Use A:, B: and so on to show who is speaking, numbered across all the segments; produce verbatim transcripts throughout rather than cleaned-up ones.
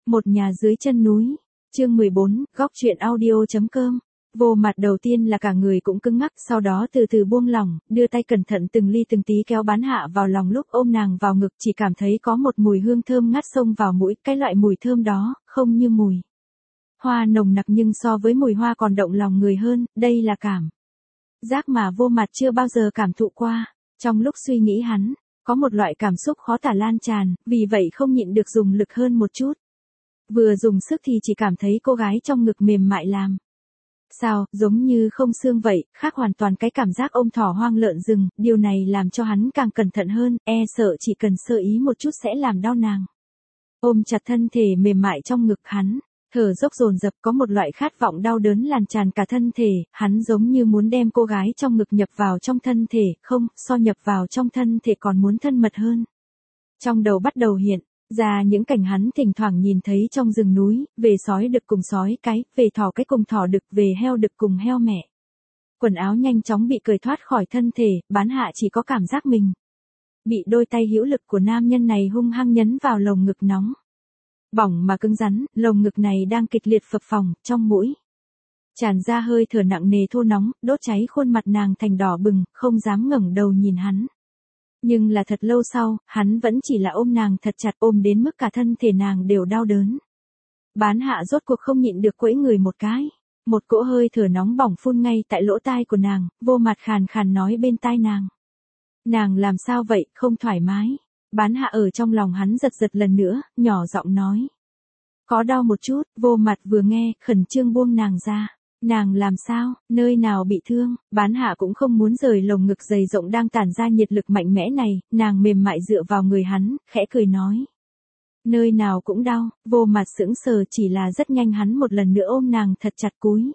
A: Một nhà dưới chân núi. Chương mười bốn, góc truyện audio.com. Vô Mặt đầu tiên là cả người cũng cứng ngắc, sau đó từ từ buông lỏng, đưa tay cẩn thận từng ly từng tí kéo Bán Hạ vào lòng, lúc ôm nàng vào ngực chỉ cảm thấy có một mùi hương thơm ngát xông vào mũi, cái loại mùi thơm đó, không như mùi hoa nồng nặc nhưng so với mùi hoa còn động lòng người hơn, đây là cảm giác mà Vô Mặt chưa bao giờ cảm thụ qua. Trong lúc suy nghĩ hắn, có một loại cảm xúc khó tả lan tràn, vì vậy không nhịn được dùng lực hơn một chút. Vừa dùng sức thì chỉ cảm thấy cô gái trong ngực mềm mại làm sao, giống như không xương vậy, khác hoàn toàn cái cảm giác ôm thỏ hoang lợn rừng, điều này làm cho hắn càng cẩn thận hơn, e sợ chỉ cần sơ ý một chút sẽ làm đau nàng. Ôm chặt thân thể mềm mại trong ngực hắn, thở dốc dồn dập, có một loại khát vọng đau đớn lan tràn cả thân thể, hắn giống như muốn đem cô gái trong ngực nhập vào trong thân thể, không, so nhập vào trong thân thể còn muốn thân mật hơn. Trong đầu bắt đầu hiện ra những cảnh hắn thỉnh thoảng nhìn thấy trong rừng núi, về sói đực cùng sói cái, về thỏ cái cùng thỏ đực, về heo đực cùng heo mẹ. Quần áo nhanh chóng bị cởi thoát khỏi thân thể, Bán Hạ chỉ có cảm giác mình bị đôi tay hữu lực của nam nhân này hung hăng nhấn vào lồng ngực nóng bỏng mà cứng rắn, lồng ngực này đang kịch liệt phập phồng, trong mũi tràn ra hơi thở nặng nề thô nóng, đốt cháy khuôn mặt nàng thành đỏ bừng, không dám ngẩng đầu nhìn hắn. Nhưng là thật lâu sau, hắn vẫn chỉ là ôm nàng thật chặt, ôm đến mức cả thân thể nàng đều đau đớn. Bán Hạ rốt cuộc không nhịn được quẫy người một cái. Một cỗ hơi thở nóng bỏng phun ngay tại lỗ tai của nàng, Vô Mặt khàn khàn nói bên tai nàng. Nàng làm sao vậy, không thoải mái. Bán Hạ ở trong lòng hắn giật giật lần nữa, nhỏ giọng nói. Có đau một chút, Vô Mặt vừa nghe, khẩn trương buông nàng ra. Nàng làm sao, nơi nào bị thương, Bán Hạ cũng không muốn rời lồng ngực dày rộng đang tản ra nhiệt lực mạnh mẽ này, nàng mềm mại dựa vào người hắn, khẽ cười nói. Nơi nào cũng đau, Vô Mặt sững sờ, chỉ là rất nhanh hắn một lần nữa ôm nàng thật chặt cúi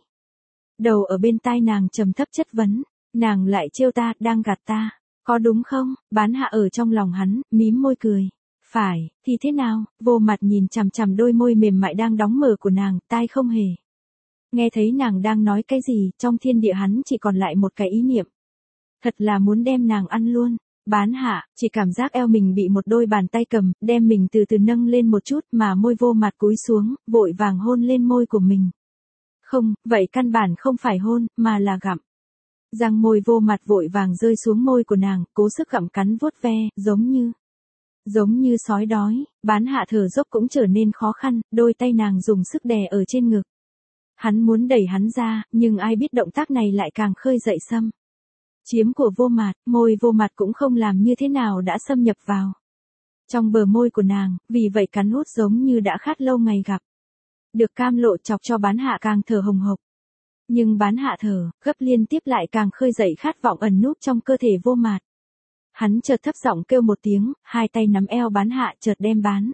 A: đầu ở bên tai nàng trầm thấp chất vấn, nàng lại trêu ta, đang gạt ta, có đúng không? Bán Hạ ở trong lòng hắn, mím môi cười. Phải, thì thế nào? Vô Mặt nhìn chằm chằm đôi môi mềm mại đang đóng mở của nàng, tai không hề nghe thấy nàng đang nói cái gì, trong thiên địa hắn chỉ còn lại một cái ý niệm. Thật là muốn đem nàng ăn luôn. Bán Hạ, chỉ cảm giác eo mình bị một đôi bàn tay cầm, đem mình từ từ nâng lên một chút mà môi Vô Mặt cúi xuống, vội vàng hôn lên môi của mình. Không, vậy căn bản không phải hôn, mà là gặm. Răng môi Vô Mặt vội vàng rơi xuống môi của nàng, cố sức gặm cắn vuốt ve, giống như... Giống như sói đói, Bán Hạ thở dốc cũng trở nên khó khăn, đôi tay nàng dùng sức đè ở trên ngực. Hắn muốn đẩy hắn ra, nhưng ai biết động tác này lại càng khơi dậy xâm chiếm của Vô Mặt, môi Vô Mặt cũng không làm như thế nào đã xâm nhập vào trong bờ môi của nàng, vì vậy cắn hút giống như đã khát lâu ngày gặp. Được cam lộ chọc cho Bán Hạ càng thở hồng hộc. Nhưng Bán Hạ thở, gấp liên tiếp lại càng khơi dậy khát vọng ẩn núp trong cơ thể Vô Mặt. Hắn chợt thấp giọng kêu một tiếng, hai tay nắm eo Bán Hạ chợt đem Bán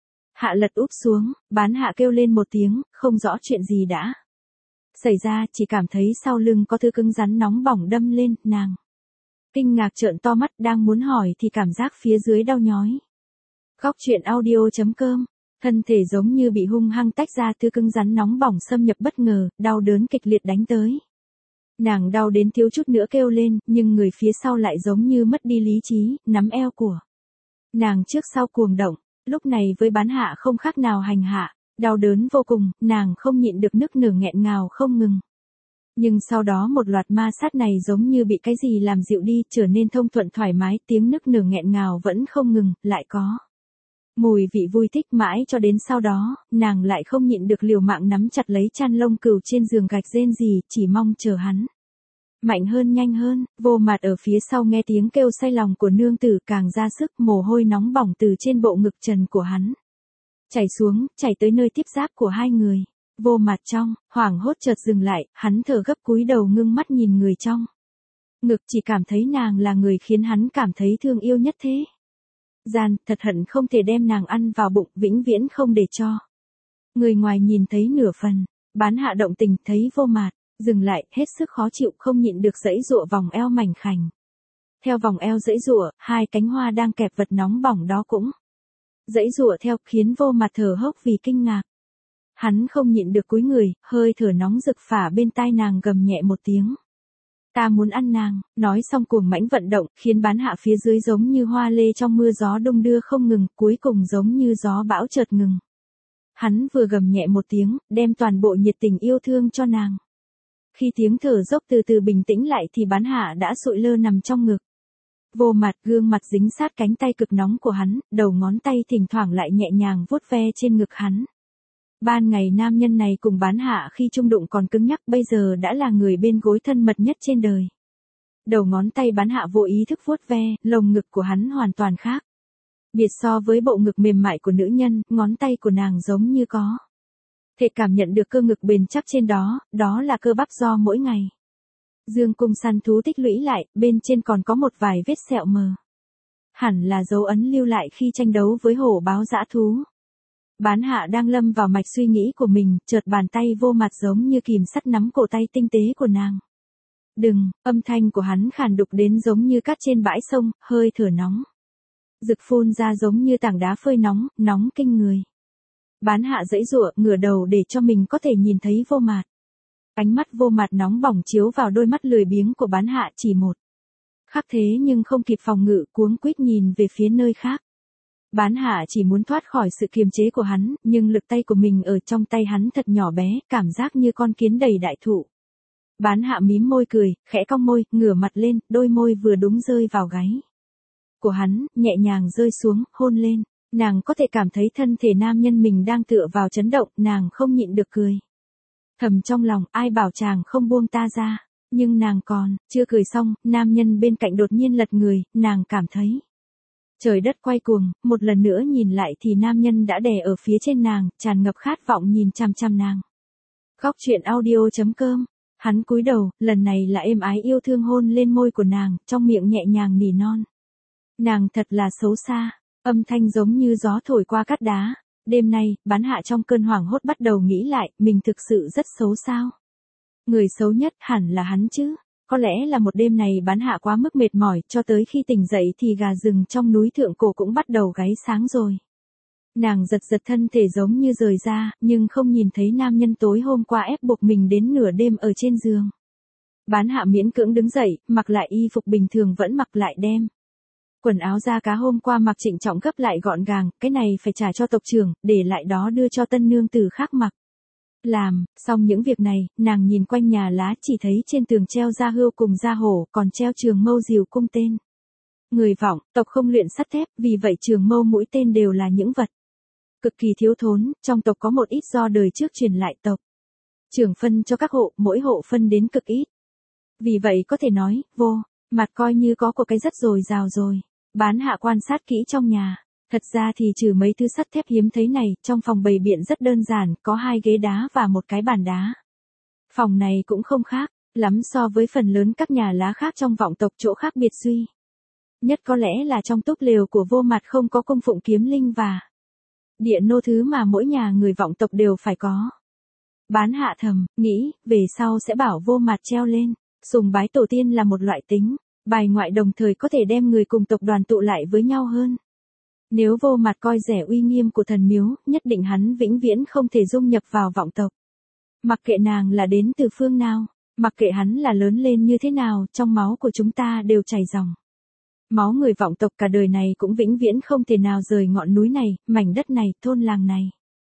A: Hạ lật úp xuống, Bán Hạ kêu lên một tiếng, không rõ chuyện gì đã xảy ra, chỉ cảm thấy sau lưng có thứ cứng rắn nóng bỏng đâm lên, nàng kinh ngạc trợn to mắt, đang muốn hỏi thì cảm giác phía dưới đau nhói. Góc truyện audio.com. Thân thể giống như bị hung hăng tách ra, thứ cứng rắn nóng bỏng xâm nhập bất ngờ, đau đớn kịch liệt đánh tới. Nàng đau đến thiếu chút nữa kêu lên, nhưng người phía sau lại giống như mất đi lý trí, nắm eo của nàng trước sau cuồng động. Lúc này với Bán Hạ không khác nào hành hạ, đau đớn vô cùng, nàng không nhịn được nức nở nghẹn ngào không ngừng. Nhưng sau đó một loạt ma sát này giống như bị cái gì làm dịu đi, trở nên thông thuận thoải mái, tiếng nức nở nghẹn ngào vẫn không ngừng, lại có mùi vị vui thích, mãi cho đến sau đó, nàng lại không nhịn được liều mạng nắm chặt lấy chăn lông cừu trên giường gạch rên rỉ, chỉ mong chờ hắn mạnh hơn nhanh hơn. Vô Mặt ở phía sau nghe tiếng kêu say lòng của nương tử càng ra sức, mồ hôi nóng bỏng từ trên bộ ngực trần của hắn chảy xuống, chảy tới nơi tiếp giáp của hai người. Vô Mặt trong hoảng hốt chợt dừng lại, hắn thở gấp cúi đầu ngưng mắt nhìn người trong ngực, chỉ cảm thấy nàng là người khiến hắn cảm thấy thương yêu nhất thế gian, thật hận không thể đem nàng ăn vào bụng, vĩnh viễn không để cho người ngoài nhìn thấy nửa phần. Bán Hạ động tình thấy Vô Mặt dừng lại, hết sức khó chịu, không nhịn được giãy giụa vòng eo mảnh khảnh. Theo vòng eo giãy giụa, hai cánh hoa đang kẹp vật nóng bỏng đó cũng giãy giụa theo, khiến Vô Mặt thở hốc vì kinh ngạc. Hắn không nhịn được cúi người, hơi thở nóng rực phả bên tai nàng gầm nhẹ một tiếng. Ta muốn ăn nàng, nói xong cuồng mãnh vận động, khiến Bán Hạ phía dưới giống như hoa lê trong mưa gió đung đưa không ngừng, cuối cùng giống như gió bão chợt ngừng. Hắn vừa gầm nhẹ một tiếng, đem toàn bộ nhiệt tình yêu thương cho nàng. Khi tiếng thở dốc từ từ bình tĩnh lại thì bán hạ đã sụi lơ nằm trong ngực. Vô Mặt gương mặt dính sát cánh tay cực nóng của hắn, đầu ngón tay thỉnh thoảng lại nhẹ nhàng vuốt ve trên ngực hắn. Ban ngày nam nhân này cùng bán hạ khi chung đụng còn cứng nhắc, bây giờ đã là người bên gối thân mật nhất trên đời. Đầu ngón tay bán hạ vô ý thức vuốt ve, lồng ngực của hắn hoàn toàn khác. Biệt so với bộ ngực mềm mại của nữ nhân, ngón tay của nàng giống như có thể cảm nhận được cơ ngực bền chắc trên đó, đó là cơ bắp do mỗi ngày dương cung săn thú tích lũy lại, bên trên còn có một vài vết sẹo mờ. Hẳn là dấu ấn lưu lại khi tranh đấu với hổ báo dã thú. Bán hạ đang lâm vào mạch suy nghĩ của mình, chợt bàn tay Vô Mặt giống như kìm sắt nắm cổ tay tinh tế của nàng. Đừng, âm thanh của hắn khàn đục đến giống như cát trên bãi sông, hơi thở nóng. Rực phun ra giống như tảng đá phơi nóng, nóng kinh người. Bán hạ giãy giụa, ngửa đầu để cho mình có thể nhìn thấy Vô Mặt. Ánh mắt Vô Mặt nóng bỏng chiếu vào đôi mắt lười biếng của bán hạ, chỉ một khắc thế nhưng không kịp phòng ngự, cuống quýt nhìn về phía nơi khác. Bán hạ chỉ muốn thoát khỏi sự kiềm chế của hắn, nhưng lực tay của mình ở trong tay hắn thật nhỏ bé, cảm giác như con kiến đầy đại thụ. Bán hạ mím môi cười, khẽ cong môi, ngửa mặt lên, đôi môi vừa đúng rơi vào gáy của hắn, nhẹ nhàng rơi xuống, hôn lên. Nàng có thể cảm thấy thân thể nam nhân mình đang tựa vào chấn động, nàng không nhịn được cười. Thầm trong lòng, ai bảo chàng không buông ta ra, nhưng nàng còn, chưa cười xong, nam nhân bên cạnh đột nhiên lật người, nàng cảm thấy trời đất quay cuồng, một lần nữa nhìn lại thì nam nhân đã đè ở phía trên nàng, tràn ngập khát vọng nhìn chăm chăm nàng. Góc truyện audio chấm com. Hắn cúi đầu, lần này là êm ái yêu thương hôn lên môi của nàng, trong miệng nhẹ nhàng nỉ non. Nàng thật là xấu xa, âm thanh giống như gió thổi qua cát đá. Đêm nay, bán hạ trong cơn hoảng hốt bắt đầu nghĩ lại, mình thực sự rất xấu sao. Người xấu nhất hẳn là hắn chứ. Có lẽ là một đêm này bán hạ quá mức mệt mỏi, cho tới khi tỉnh dậy thì gà rừng trong núi thượng cổ cũng bắt đầu gáy sáng rồi. Nàng giật giật thân thể giống như rời ra, nhưng không nhìn thấy nam nhân tối hôm qua ép buộc mình đến nửa đêm ở trên giường. Bán hạ miễn cưỡng đứng dậy, mặc lại y phục bình thường vẫn mặc lại đem quần áo da cá hôm qua mặc trịnh trọng gấp lại gọn gàng, cái này phải trả cho tộc trưởng, để lại đó đưa cho tân nương tử khác mặc. Làm, xong những việc này, nàng nhìn quanh nhà lá chỉ thấy trên tường treo da hươu cùng da hổ, còn treo trường mâu diều cung tên. Người Vọng, tộc không luyện sắt thép, vì vậy trường mâu mũi tên đều là những vật cực kỳ thiếu thốn, trong tộc có một ít do đời trước truyền lại tộc trưởng phân cho các hộ, mỗi hộ phân đến cực ít. Vì vậy có thể nói, Vô Mặt coi như có của cái rất dồi dào rồi. Bán hạ quan sát kỹ trong nhà. Thật ra thì trừ mấy thứ sắt thép hiếm thấy này, trong phòng bày biện rất đơn giản, có hai ghế đá và một cái bàn đá. Phòng này cũng không khác lắm so với phần lớn các nhà lá khác trong vọng tộc, chỗ khác biệt duy nhất có lẽ là trong túp lều của Vô Mặt không có cung phụng kiếm linh và địa nô, thứ mà mỗi nhà người vọng tộc đều phải có. Bán hạ thầm, nghĩ, về sau sẽ bảo Vô Mặt treo lên. Sùng bái tổ tiên là một loại tính bài ngoại, đồng thời có thể đem người cùng tộc đoàn tụ lại với nhau hơn. Nếu Vô Mặt coi rẻ uy nghiêm của thần miếu, nhất định hắn vĩnh viễn không thể dung nhập vào vọng tộc. Mặc kệ nàng là đến từ phương nào, mặc kệ hắn là lớn lên như thế nào, trong máu của chúng ta đều chảy dòng máu người vọng tộc, cả đời này cũng vĩnh viễn không thể nào rời ngọn núi này, mảnh đất này, thôn làng này.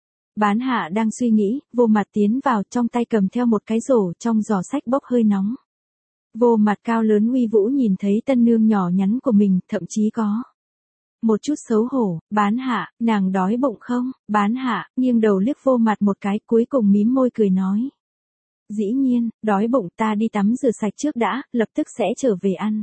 A: Bán hạ đang suy nghĩ, Vô Mặt tiến vào, trong tay cầm theo một cái rổ, trong giỏ sách bốc hơi nóng. Vô Mặt cao lớn uy vũ nhìn thấy tân nương nhỏ nhắn của mình, thậm chí có một chút xấu hổ. Bán hạ, nàng đói bụng không? Bán hạ, nghiêng đầu liếc Vô Mặt một cái, cuối cùng mím môi cười nói. Dĩ nhiên, đói bụng, ta đi tắm rửa sạch trước đã, lập tức sẽ trở về ăn.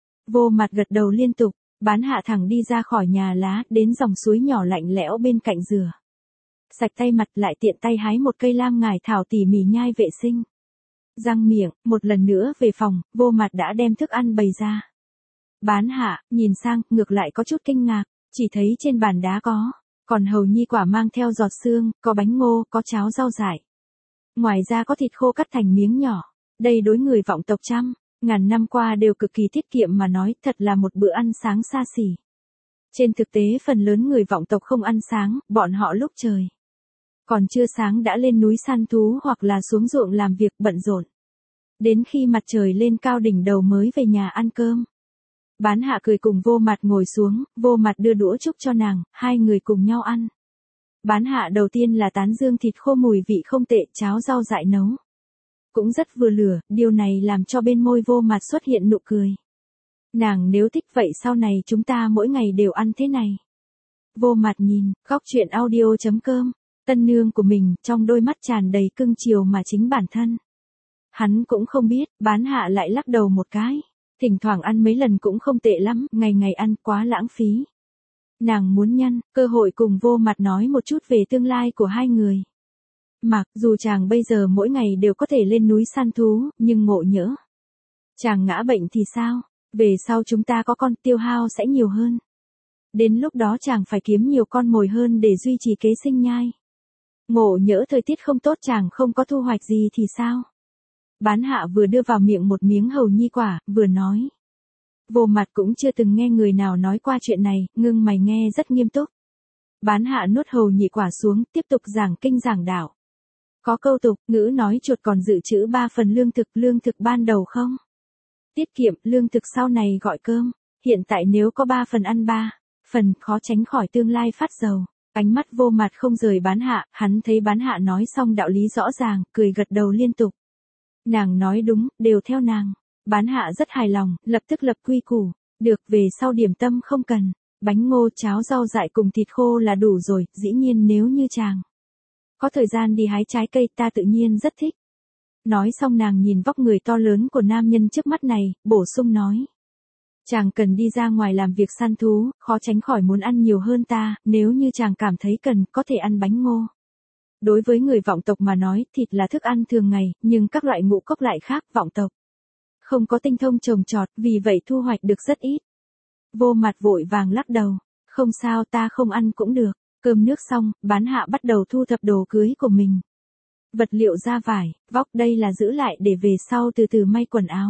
A: Vô Mặt gật đầu liên tục. Bán hạ thẳng đi ra khỏi nhà lá, đến dòng suối nhỏ lạnh lẽo bên cạnh rửa sạch tay mặt, lại tiện tay hái một cây lam ngải thảo tỉ mỉ nhai vệ sinh răng miệng. Một lần nữa về phòng, Vô Mặt đã đem thức ăn bày ra. Bán hạ, nhìn sang, ngược lại có chút kinh ngạc, chỉ thấy trên bàn đá có, còn hầu nhi quả mang theo giọt xương, có bánh ngô, có cháo rau dại. Ngoài ra có thịt khô cắt thành miếng nhỏ. Đây đối người vọng tộc trăm ngàn năm qua đều cực kỳ tiết kiệm mà nói, thật là một bữa ăn sáng xa xỉ. Trên thực tế phần lớn người vọng tộc không ăn sáng, bọn họ lúc trời còn chưa sáng đã lên núi săn thú hoặc là xuống ruộng làm việc bận rộn. Đến khi mặt trời lên cao đỉnh đầu mới về nhà ăn cơm. Bán hạ cười cùng Vô Mặt ngồi xuống, Vô Mặt đưa đũa chúc cho nàng, hai người cùng nhau ăn. Bán hạ đầu tiên là tán dương thịt khô mùi vị không tệ, cháo rau dại nấu cũng rất vừa lửa, điều này làm cho bên môi Vô Mặt xuất hiện nụ cười. Nàng nếu thích vậy sau này chúng ta mỗi ngày đều ăn thế này. Vô Mặt nhìn, góc truyện audio.com, tân nương của mình, trong đôi mắt tràn đầy cưng chiều mà chính bản thân. Hắn cũng không biết, bán hạ lại lắc đầu một cái. Thỉnh thoảng ăn mấy lần cũng không tệ lắm, ngày ngày ăn quá lãng phí. Nàng muốn nhân cơ hội cùng Vô Mặt nói một chút về tương lai của hai người. Mặc dù chàng bây giờ mỗi ngày đều có thể lên núi săn thú, nhưng ngộ nhỡ chàng ngã bệnh thì sao? Về sau chúng ta có con, tiêu hao sẽ nhiều hơn. Đến lúc đó chàng phải kiếm nhiều con mồi hơn để duy trì kế sinh nhai. Ngộ nhỡ thời tiết không tốt chàng không có thu hoạch gì thì sao? Bán hạ vừa đưa vào miệng một miếng hầu nhi quả, vừa nói. Vô Mặt cũng chưa từng nghe người nào nói qua chuyện này, ngưng mày nghe rất nghiêm túc. Bán hạ nuốt hầu nhị quả xuống, tiếp tục giảng kinh giảng đạo. Có câu tục, ngữ nói chuột còn dự trữ ba phần lương thực, lương thực ban đầu không? Tiết kiệm, lương thực sau này gọi cơm. Hiện tại nếu có ba phần ăn ba phần, khó tránh khỏi tương lai phát giàu. Ánh mắt Vô Mặt không rời bán hạ, hắn thấy bán hạ nói xong đạo lý rõ ràng, cười gật đầu liên tục. Nàng nói đúng, đều theo nàng. Bán hạ rất hài lòng, lập tức lập quy củ. Được, về sau điểm tâm không cần. Bánh ngô, cháo rau dại cùng thịt khô là đủ rồi, dĩ nhiên nếu như chàng có thời gian đi hái trái cây ta tự nhiên rất thích. Nói xong nàng nhìn vóc người to lớn của nam nhân trước mắt này, bổ sung nói. Chàng cần đi ra ngoài làm việc săn thú, khó tránh khỏi muốn ăn nhiều hơn ta, nếu như chàng cảm thấy cần, có thể ăn bánh ngô. Đối với người vọng tộc mà nói, thịt là thức ăn thường ngày, nhưng các loại ngũ cốc lại khác, vọng tộc không có tinh thông trồng trọt, vì vậy thu hoạch được rất ít. Vô Mặt vội vàng lắc đầu, không sao ta không ăn cũng được. Cơm nước xong, bán hạ bắt đầu thu thập đồ cưới của mình. Vật liệu da vải, vóc đây là giữ lại để về sau từ từ may quần áo.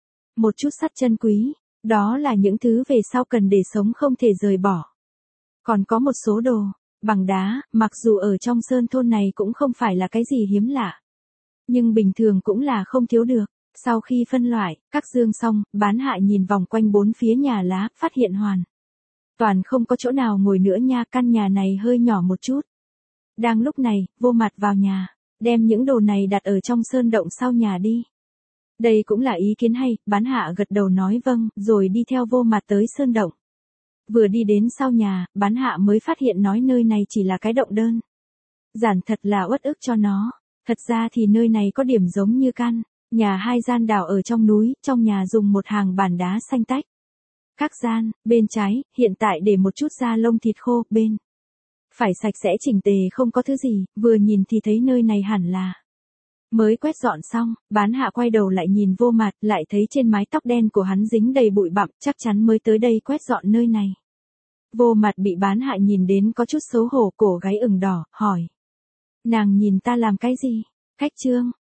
A: Một chút sắt chân quý, đó là những thứ về sau cần để sống không thể rời bỏ. Còn có một số đồ, bằng đá, mặc dù ở trong sơn thôn này cũng không phải là cái gì hiếm lạ. Nhưng bình thường cũng là không thiếu được. Sau khi phân loại, các dương xong, bán hạ nhìn vòng quanh bốn phía nhà lá, phát hiện hoàn toàn không có chỗ nào ngồi nữa nha, căn nhà này hơi nhỏ một chút. Đang lúc này, Vô Mặt vào nhà, đem những đồ này đặt ở trong sơn động sau nhà đi. Đây cũng là ý kiến hay, bán hạ gật đầu nói vâng, rồi đi theo Vô Mặt tới sơn động. Vừa đi đến sau nhà, bán hạ mới phát hiện nói nơi này chỉ là cái động đơn. Giản thật là uất ức cho nó, thật ra thì nơi này có điểm giống như căn nhà hai gian đảo ở trong núi, trong nhà dùng một hàng bàn đá xanh tách. Các gian, bên trái, hiện tại để một chút da lông thịt khô, bên phải sạch sẽ chỉnh tề không có thứ gì, vừa nhìn thì thấy nơi này hẳn là mới quét dọn xong. Bán hạ quay đầu lại nhìn Vô Mặt, lại thấy trên mái tóc đen của hắn dính đầy bụi bặm, chắc chắn mới tới đây quét dọn nơi này. Vô Mặt bị bán hạ nhìn đến có chút xấu hổ, cổ gáy ửng đỏ, hỏi. Nàng nhìn ta làm cái gì? Khách trương,